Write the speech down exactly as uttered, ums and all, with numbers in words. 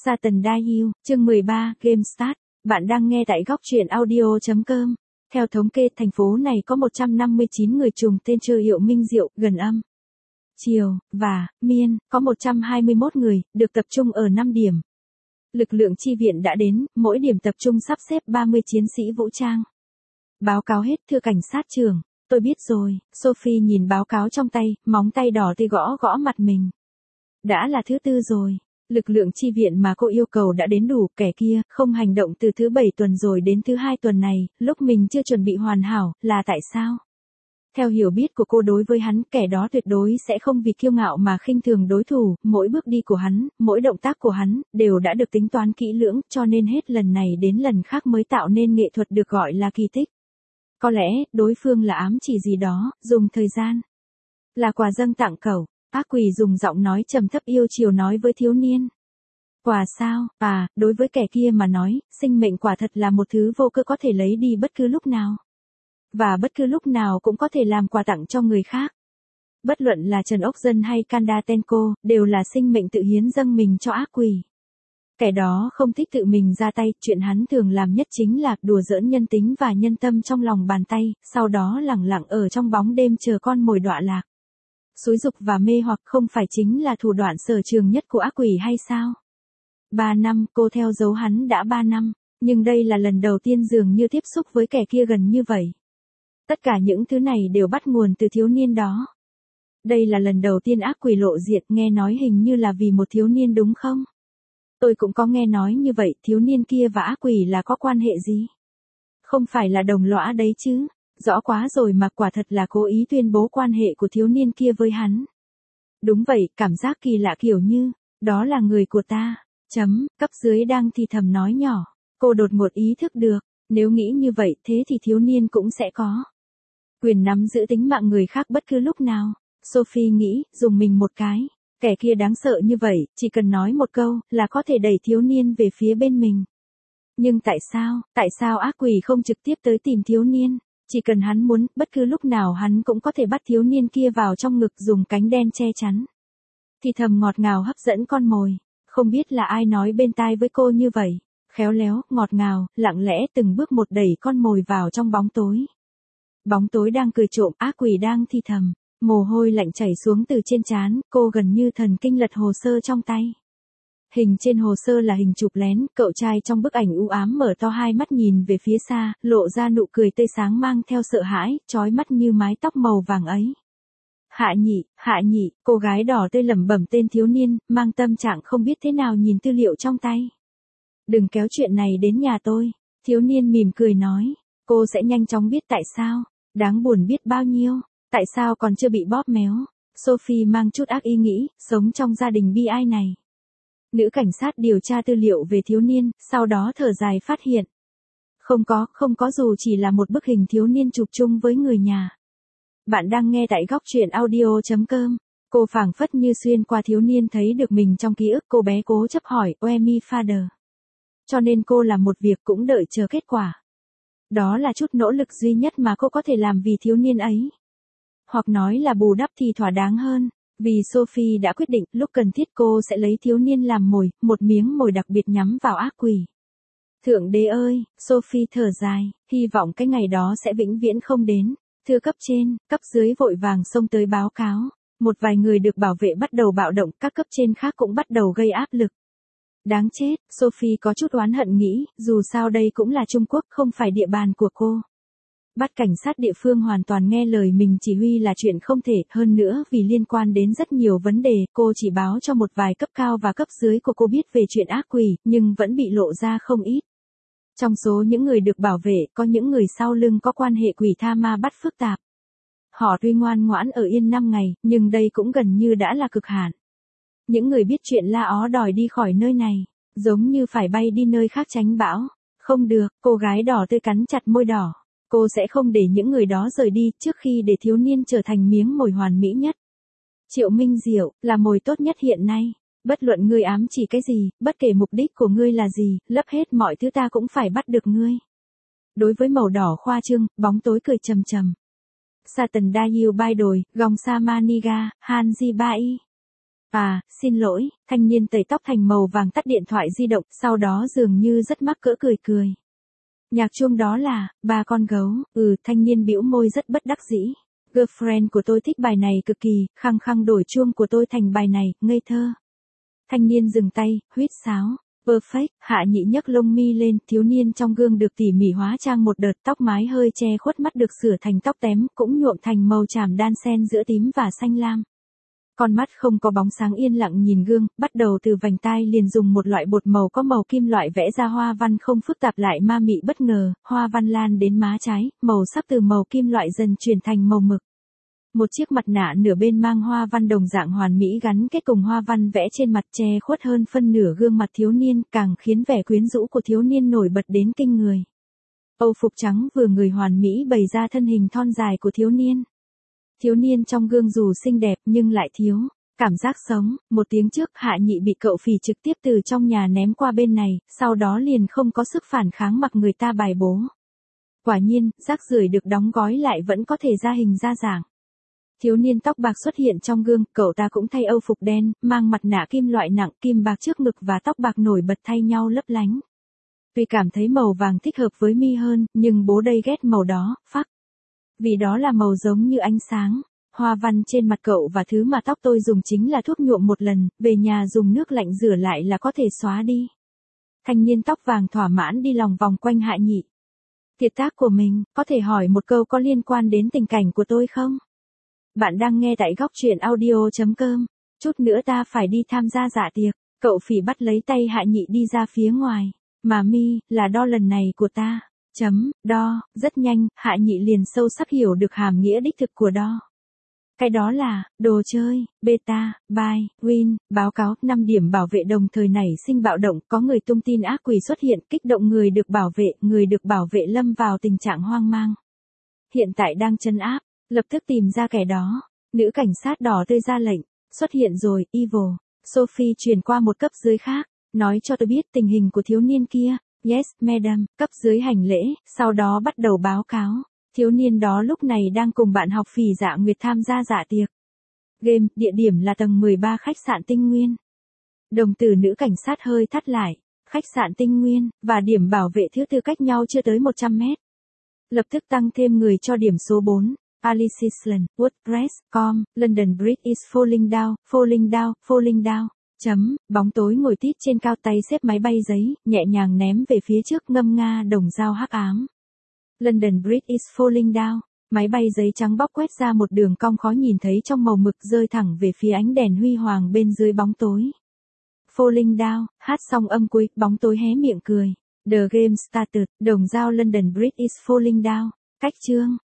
Satan Dial, chương mười ba, Game Start. Bạn đang nghe tại góc truyện audio chấm com. Theo thống kê, thành phố này có một trăm năm mươi chín người trùng tên chơi hiệu Minh Diệu, gần âm, Triều, và Miên, có một trăm hai mươi mốt người, được tập trung ở năm điểm. Lực lượng chi viện đã đến, mỗi điểm tập trung sắp xếp ba mươi chiến sĩ vũ trang. Báo cáo hết, thưa cảnh sát trưởng. Tôi biết rồi, Sophie nhìn báo cáo trong tay, móng tay đỏ tê gõ gõ mặt mình. Đã là thứ tư rồi. Lực lượng chi viện mà cô yêu cầu đã đến đủ, kẻ kia không hành động từ thứ bảy tuần rồi đến thứ hai tuần này, lúc mình chưa chuẩn bị hoàn hảo, là tại sao? Theo hiểu biết của cô đối với hắn, kẻ đó tuyệt đối sẽ không vì kiêu ngạo mà khinh thường đối thủ, mỗi bước đi của hắn, mỗi động tác của hắn, đều đã được tính toán kỹ lưỡng, cho nên hết lần này đến lần khác mới tạo nên nghệ thuật được gọi là kỳ tích. Có lẽ, đối phương là ám chỉ gì đó, dùng thời gian. Là quà dâng tặng cậu. Ác quỷ dùng giọng nói trầm thấp yêu chiều nói với thiếu niên. Quà sao? À, đối với kẻ kia mà nói, sinh mệnh quả thật là một thứ vô cơ có thể lấy đi bất cứ lúc nào. Và bất cứ lúc nào cũng có thể làm quà tặng cho người khác. Bất luận là Trần Ốc Dân hay Kanda Tenko, đều là sinh mệnh tự hiến dâng mình cho ác quỷ. Kẻ đó không thích tự mình ra tay, chuyện hắn thường làm nhất chính là đùa giỡn nhân tính và nhân tâm trong lòng bàn tay, sau đó lẳng lặng ở trong bóng đêm chờ con mồi đọa lạc. Xúi dục và mê hoặc không phải chính là thủ đoạn sở trường nhất của ác quỷ hay sao? Ba năm, cô theo dấu hắn đã ba năm, nhưng đây là lần đầu tiên dường như tiếp xúc với kẻ kia gần như vậy. Tất cả những thứ này đều bắt nguồn từ thiếu niên đó. Đây là lần đầu tiên ác quỷ lộ diện, nghe nói hình như là vì một thiếu niên đúng không? Tôi cũng có nghe nói như vậy, thiếu niên kia và ác quỷ là có quan hệ gì? Không phải là đồng lõa đấy chứ? Rõ quá rồi mà, quả thật là cố ý tuyên bố quan hệ của thiếu niên kia với hắn. Đúng vậy, cảm giác kỳ lạ kiểu như, đó là người của ta. Chấm, cấp dưới đang thì thầm nói nhỏ. Cô đột ngột ý thức được, nếu nghĩ như vậy thế thì thiếu niên cũng sẽ có quyền nắm giữ tính mạng người khác bất cứ lúc nào. Sophie nghĩ, dùng mình một cái. Kẻ kia đáng sợ như vậy, chỉ cần nói một câu, là có thể đẩy thiếu niên về phía bên mình. Nhưng tại sao, tại sao ác quỷ không trực tiếp tới tìm thiếu niên? Chỉ cần hắn muốn, bất cứ lúc nào hắn cũng có thể bắt thiếu niên kia vào trong ngực dùng cánh đen che chắn. Thì thầm ngọt ngào hấp dẫn con mồi. Không biết là ai nói bên tai với cô như vậy. Khéo léo, ngọt ngào, lặng lẽ từng bước một đẩy con mồi vào trong bóng tối. Bóng tối đang cười trộm, ác quỷ đang thì thầm. Mồ hôi lạnh chảy xuống từ trên trán, cô gần như thần kinh lật hồ sơ trong tay. Hình trên hồ sơ là hình chụp lén, cậu trai trong bức ảnh u ám mở to hai mắt nhìn về phía xa, lộ ra nụ cười tươi sáng mang theo sợ hãi, chói mắt như mái tóc màu vàng ấy. Hạ nhị, hạ nhị, cô gái đỏ tươi lẩm bẩm tên thiếu niên, mang tâm trạng không biết thế nào nhìn tư liệu trong tay. Đừng kéo chuyện này đến nhà tôi, thiếu niên mỉm cười nói, cô sẽ nhanh chóng biết tại sao, đáng buồn biết bao nhiêu, tại sao còn chưa bị bóp méo. Sophie mang chút ác ý nghĩ, sống trong gia đình bi ai này. Nữ cảnh sát điều tra tư liệu về thiếu niên, sau đó thở dài phát hiện. Không có, không có dù chỉ là một bức hình thiếu niên chụp chung với người nhà. Bạn đang nghe tại góc truyện audio chấm com. Cô phảng phất như xuyên qua thiếu niên thấy được mình trong ký ức, cô bé cố chấp hỏi, Where me father? Cho nên cô làm một việc cũng đợi chờ kết quả. Đó là chút nỗ lực duy nhất mà cô có thể làm vì thiếu niên ấy. Hoặc nói là bù đắp thì thỏa đáng hơn. Vì Sophie đã quyết định, lúc cần thiết cô sẽ lấy thiếu niên làm mồi, một miếng mồi đặc biệt nhắm vào ác quỷ. Thượng đế ơi, Sophie thở dài, hy vọng cái ngày đó sẽ vĩnh viễn không đến. Thưa cấp trên, cấp dưới vội vàng xông tới báo cáo. Một vài người được bảo vệ bắt đầu bạo động, các cấp trên khác cũng bắt đầu gây áp lực. Đáng chết, Sophie có chút oán hận nghĩ, dù sao đây cũng là Trung Quốc, không phải địa bàn của cô. Bắt cảnh sát địa phương hoàn toàn nghe lời mình chỉ huy là chuyện không thể, hơn nữa vì liên quan đến rất nhiều vấn đề, cô chỉ báo cho một vài cấp cao và cấp dưới của cô biết về chuyện ác quỷ, nhưng vẫn bị lộ ra không ít. Trong số những người được bảo vệ, có những người sau lưng có quan hệ quỷ tha ma bắt phức tạp. Họ tuy ngoan ngoãn ở yên năm ngày, nhưng đây cũng gần như đã là cực hạn. Những người biết chuyện la ó đòi đi khỏi nơi này, giống như phải bay đi nơi khác tránh bão. Không được, cô gái đỏ tươi cắn chặt môi đỏ. Cô sẽ không để những người đó rời đi trước khi để thiếu niên trở thành miếng mồi hoàn mỹ nhất. Triệu Minh Diệu, là mồi tốt nhất hiện nay. Bất luận ngươi ám chỉ cái gì, bất kể mục đích của ngươi là gì, lấp hết mọi thứ ta cũng phải bắt được ngươi. Đối với màu đỏ khoa trương, bóng tối cười trầm trầm. Satan Dial bai đồi, gòng sa maniga, Hanji bai. À, xin lỗi, thanh niên tẩy tóc thành màu vàng tắt điện thoại di động, sau đó dường như rất mắc cỡ cười cười. Nhạc chuông đó là, ba con gấu, ừ, thanh niên bĩu môi rất bất đắc dĩ. Girlfriend của tôi thích bài này cực kỳ, khăng khăng đổi chuông của tôi thành bài này, ngây thơ. Thanh niên dừng tay, huýt sáo. Perfect, Hạ Nhị nhấc lông mi lên, thiếu niên trong gương được tỉ mỉ hóa trang một đợt, tóc mái hơi che khuất mắt được sửa thành tóc tém, cũng nhuộm thành màu chàm đan xen giữa tím và xanh lam. Con mắt không có bóng sáng yên lặng nhìn gương, bắt đầu từ vành tai liền dùng một loại bột màu có màu kim loại vẽ ra hoa văn không phức tạp lại ma mị bất ngờ, hoa văn lan đến má trái, màu sắc từ màu kim loại dần chuyển thành màu mực. Một chiếc mặt nạ nửa bên mang hoa văn đồng dạng hoàn mỹ gắn kết cùng hoa văn vẽ trên mặt che khuất hơn phân nửa gương mặt thiếu niên, càng khiến vẻ quyến rũ của thiếu niên nổi bật đến kinh người. Âu phục trắng vừa người hoàn mỹ bày ra thân hình thon dài của thiếu niên. Thiếu niên trong gương dù xinh đẹp nhưng lại thiếu cảm giác sống. Một tiếng trước Hạ Nhị bị cậu phì trực tiếp từ trong nhà ném qua bên này, sau đó liền không có sức phản kháng mặc người ta bài bố. Quả nhiên, rác rưởi được đóng gói lại vẫn có thể ra hình ra dáng. Thiếu niên tóc bạc xuất hiện trong gương, cậu ta cũng thay âu phục đen, mang mặt nạ kim loại nặng, kim bạc trước ngực và tóc bạc nổi bật thay nhau lấp lánh. Tuy cảm thấy màu vàng thích hợp với mi hơn, nhưng bố đây ghét màu đó, phắc. Vì đó là màu giống như ánh sáng. Hoa văn trên mặt cậu và thứ mà tóc tôi dùng chính là thuốc nhuộm một lần, về nhà dùng nước lạnh rửa lại là có thể xóa đi. Thanh niên tóc vàng thỏa mãn đi lòng vòng quanh Hạ Nhị. Kiệt tác của mình, có thể hỏi một câu có liên quan đến tình cảnh của tôi không? Bạn đang nghe tại góc truyện audio chấm com. Chút nữa ta phải đi tham gia dạ tiệc. Cậu phỉ bắt lấy tay Hạ Nhị đi ra phía ngoài. Mà mi, là đo lần này của ta. Chấm, đo, rất nhanh, Hạ Nhị liền sâu sắc hiểu được hàm nghĩa đích thực của đo. Cái đó là, đồ chơi, beta, buy, win, báo cáo, năm điểm bảo vệ đồng thời nảy sinh bạo động, có người tung tin ác quỷ xuất hiện, kích động người được bảo vệ, người được bảo vệ lâm vào tình trạng hoang mang. Hiện tại đang trấn áp, lập tức tìm ra kẻ đó. Nữ cảnh sát đỏ tươi ra lệnh, xuất hiện rồi, evil. Sophie truyền qua một cấp dưới khác, nói cho tôi biết tình hình của thiếu niên kia. Yes, madam, cấp dưới hành lễ, sau đó bắt đầu báo cáo. Thiếu niên đó lúc này đang cùng bạn học Phỉ Dạ Nguyệt tham gia dạ tiệc. Game, địa điểm là tầng mười ba khách sạn Tinh Nguyên. Đồng tử nữ cảnh sát hơi thắt lại. Khách sạn Tinh Nguyên, và điểm bảo vệ thứ tư cách nhau chưa tới một trăm mét. Lập tức tăng thêm người cho điểm số bốn. Alice Island, WordPress, com, London Bridge is falling down, falling down, falling down. Chấm, bóng tối ngồi tít trên cao tay xếp máy bay giấy, nhẹ nhàng ném về phía trước ngâm nga đồng dao hắc ám. London Bridge is falling down. Máy bay giấy trắng bóc quét ra một đường cong khó nhìn thấy trong màu mực rơi thẳng về phía ánh đèn huy hoàng bên dưới bóng tối. Falling down, hát xong âm cuối, bóng tối hé miệng cười. The game started, đồng dao London Bridge is falling down. Cách chương.